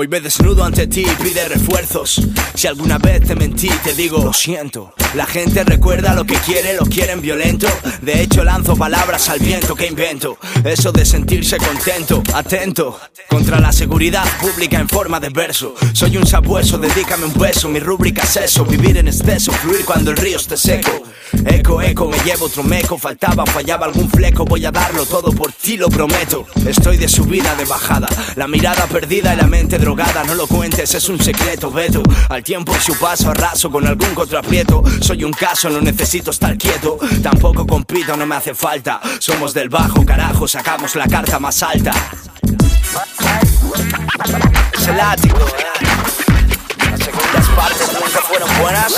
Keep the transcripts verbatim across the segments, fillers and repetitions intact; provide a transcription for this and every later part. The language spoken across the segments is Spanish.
Hoy me desnudo ante ti y pide refuerzos. Si alguna vez te mentí, te digo lo siento. La gente recuerda lo que quiere, lo quieren violento. De hecho lanzo palabras al viento que invento. Eso de sentirse contento, atento contra la seguridad pública en forma de verso. Soy un sabueso, dedícame un beso. Mi rúbrica es eso, vivir en exceso, fluir cuando el río esté seco. Eco, eco, me llevo otro meco. Faltaba, fallaba algún fleco. Voy a darlo todo por ti, lo prometo. Estoy de subida, de bajada. La mirada perdida y la mente drogada. No lo cuentes, es un secreto, veto al tiempo y su paso, arraso con algún contraprieto. Soy un caso, no necesito estar quieto. Tampoco compito, no me hace falta. Somos del bajo, carajo, sacamos la carta más alta. Es el ático, eh. Las segundas partes nunca fueron buenas.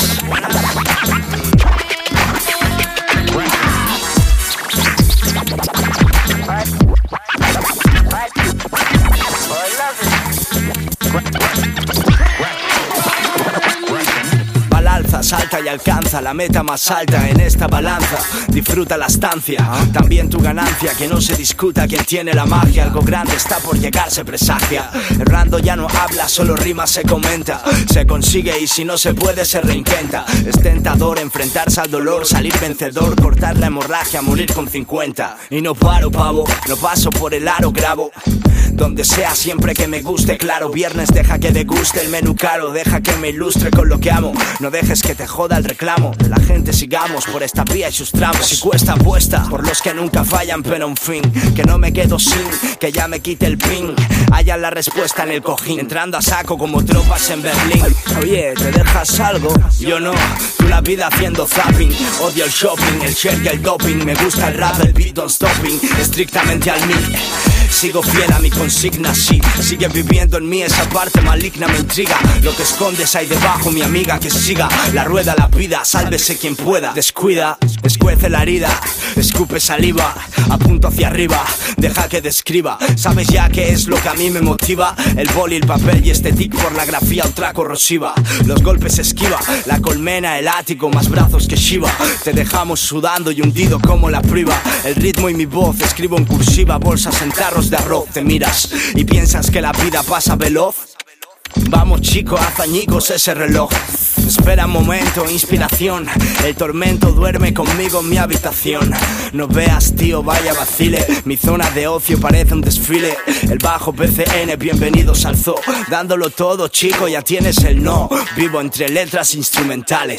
Balanza, salta y alcanza la meta más alta en esta balanza. Disfruta la estancia, también tu ganancia. Que no se discuta quién tiene la magia. Algo grande está por llegar, se presagia. Errando ya no habla, solo rima se comenta. Se consigue y si no se puede se reinventa. Es tentador enfrentarse al dolor, salir vencedor, cortar la hemorragia, morir con cincuenta. Y no paro, pavo, no paso por el aro, grabo donde sea, siempre que me guste, claro. Viernes deja que deguste el menú caro. Deja que me ilustre con lo que amo. No dejes que te joda el reclamo de la gente, sigamos por esta vía y sus tramos. Si cuesta apuesta por los que nunca fallan, pero en fin, que no me quedo sin, que ya me quite el pin. Haya la respuesta en el cojín, entrando a saco como tropas en Berlín. Oye, ¿te dejas algo? Yo no, tú la vida haciendo zapping. Odio el shopping, el share y el doping. Me gusta el rap, el beat don't stopping, estrictamente al mil. Sigo fiel a mi consigna, sí. Sigue viviendo en mí, esa parte maligna me intriga. Lo que escondes ahí debajo, mi amiga, que siga la rueda, la vida, sálvese quien pueda. Descuida, escuece la herida, escupe saliva, apunto hacia arriba, deja que describa. ¿Sabes ya qué es lo que a mí me motiva? El boli, el papel y este tic por la grafía ultra corrosiva. Los golpes esquiva, la colmena, el ático, más brazos que Shiva. Te dejamos sudando y hundido como la priva. El ritmo y mi voz, escribo en cursiva. Bolsas en tarros de arroz, te miras y piensas que la vida pasa veloz. Vamos chico, haz añicos ese reloj. Espera un momento, inspiración. El tormento duerme conmigo en mi habitación. No veas tío, vaya vacile. Mi zona de ocio parece un desfile. El bajo P C N, bienvenidos al zoo. Dándolo todo chico, ya tienes el no. Vivo entre letras instrumentales.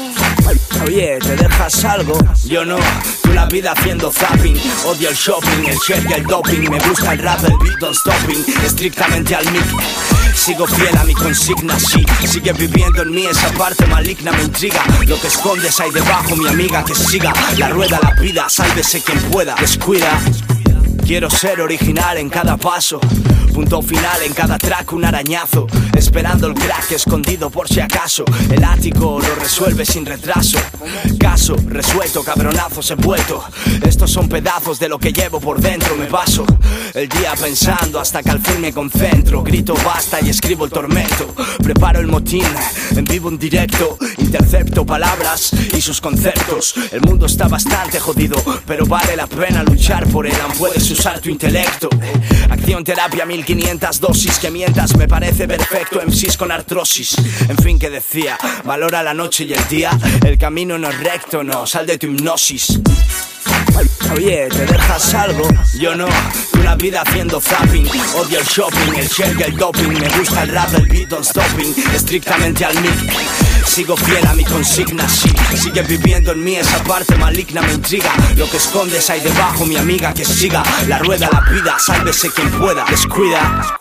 Oye, ¿te dejas algo? Yo no, tú la vida haciendo zapping. Odio el shopping, el share y el doping. Me gusta el rap, el beat don't stopping, estrictamente al mic. Sigo fiel a mi consigna, sí. Sigue viviendo en mí, esa parte maligna me intriga. Lo que escondes ahí debajo, mi amiga, que siga la rueda, la vida, sálvese quien pueda. Descuida. Quiero ser original en cada paso. Punto final en cada track, un arañazo. Esperando el crack escondido por si acaso. El ático lo resuelve sin retraso. Caso resuelto, cabronazos envuelto. Estos son pedazos de lo que llevo por dentro. Me paso el día pensando hasta que al fin me concentro. Grito basta y escribo el tormento. Preparo el motín en vivo, en directo. Intercepto palabras y sus conceptos. El mundo está bastante jodido, pero vale la pena luchar por él. Aún puedes usar tu intelecto. Acción, terapia, mil quinientas dosis. Que mientas me parece perfecto. M Cs con artrosis. En fin, que decía, valora la noche y el día. El camino no es recto, no, sal de tu hipnosis. Oye, ¿te dejas algo? Yo no, tú la vida haciendo zapping. Odio el shopping, el share y el doping. Me gusta el rap, el beat don't stopping, estrictamente al mic. Sigo fiel a mi consigna, sí. Sigue viviendo en mí, esa parte maligna me intriga. Lo que escondes ahí debajo, mi amiga, que siga la rueda, la vida, sálvese quien pueda. Descuida.